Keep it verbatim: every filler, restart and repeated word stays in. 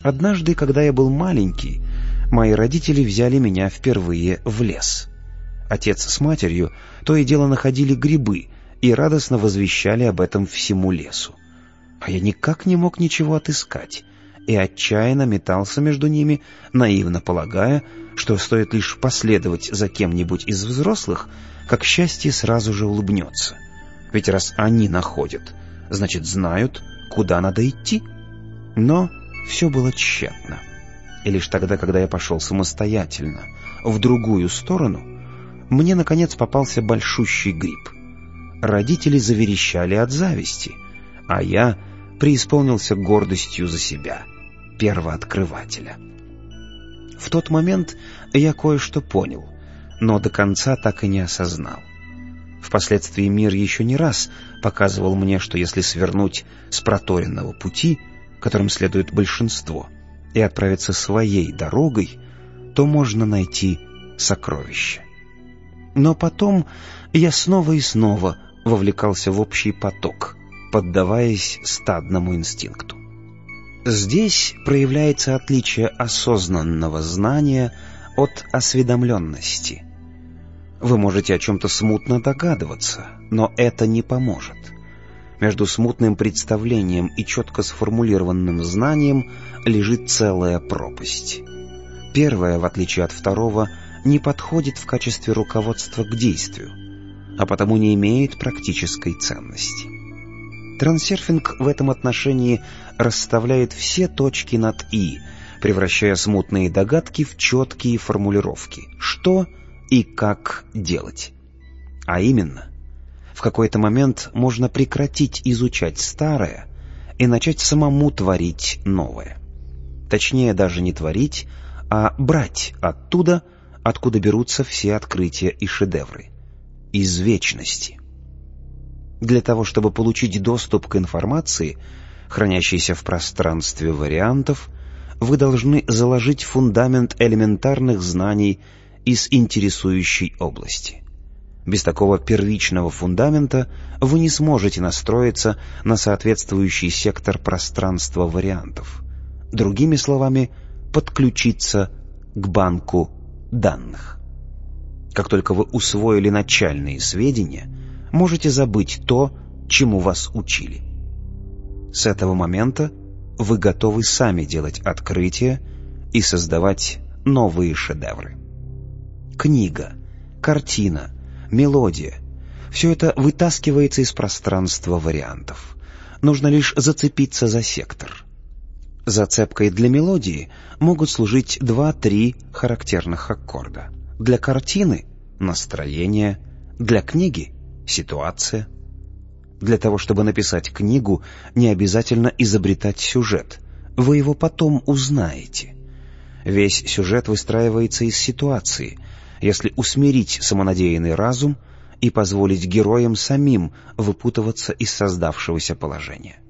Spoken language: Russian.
Однажды, когда я был маленький, мои родители взяли меня впервые в лес. Отец с матерью то и дело находили грибы и радостно возвещали об этом всему лесу. А я никак не мог ничего отыскать и отчаянно метался между ними, наивно полагая, что стоит лишь последовать за кем-нибудь из взрослых, как счастье сразу же улыбнется. Ведь раз они находят, значит, знают, куда надо идти. Но все было тщетно. И лишь тогда, когда я пошел самостоятельно в другую сторону, мне, наконец, попался большущий гриб. Родители заверещали от зависти, а я преисполнился гордостью за себя, первооткрывателя. В тот момент я кое-что понял, но до конца так и не осознал. Впоследствии мир еще не раз показывал мне, что если свернуть с проторенного пути, которым следует большинство, и отправиться своей дорогой, то можно найти сокровище. Но потом я снова и снова вовлекался в общий поток, поддаваясь стадному инстинкту. Здесь проявляется отличие осознанного знания от осведомленности. Вы можете о чем-то смутно догадываться, но это не поможет. Между смутным представлением и четко сформулированным знанием лежит целая пропасть. Первое, в отличие от второго, не подходит в качестве руководства к действию, а потому не имеет практической ценности. Трансерфинг в этом отношении расставляет все точки над «и», превращая смутные догадки в четкие формулировки, что и как делать. А именно, в какой-то момент можно прекратить изучать старое и начать самому творить новое. Точнее, даже не творить, а брать оттуда, откуда берутся все открытия и шедевры. Из вечности. Для того, чтобы получить доступ к информации, хранящейся в пространстве вариантов, вы должны заложить фундамент элементарных знаний из интересующей области. Без такого первичного фундамента вы не сможете настроиться на соответствующий сектор пространства вариантов. Другими словами, подключиться к банку данных. Как только вы усвоили начальные сведения, можете забыть то, чему вас учили. С этого момента вы готовы сами делать открытия и создавать новые шедевры. Книга, картина, мелодия — все это вытаскивается из пространства вариантов. Нужно лишь зацепиться за сектор. Зацепкой для мелодии могут служить два-три характерных аккорда. Для картины — настроение, для книги — ситуация. Для того, чтобы написать книгу, не обязательно изобретать сюжет. Вы его потом узнаете. Весь сюжет выстраивается из ситуации, если усмирить самонадеянный разум и позволить героям самим выпутываться из создавшегося положения.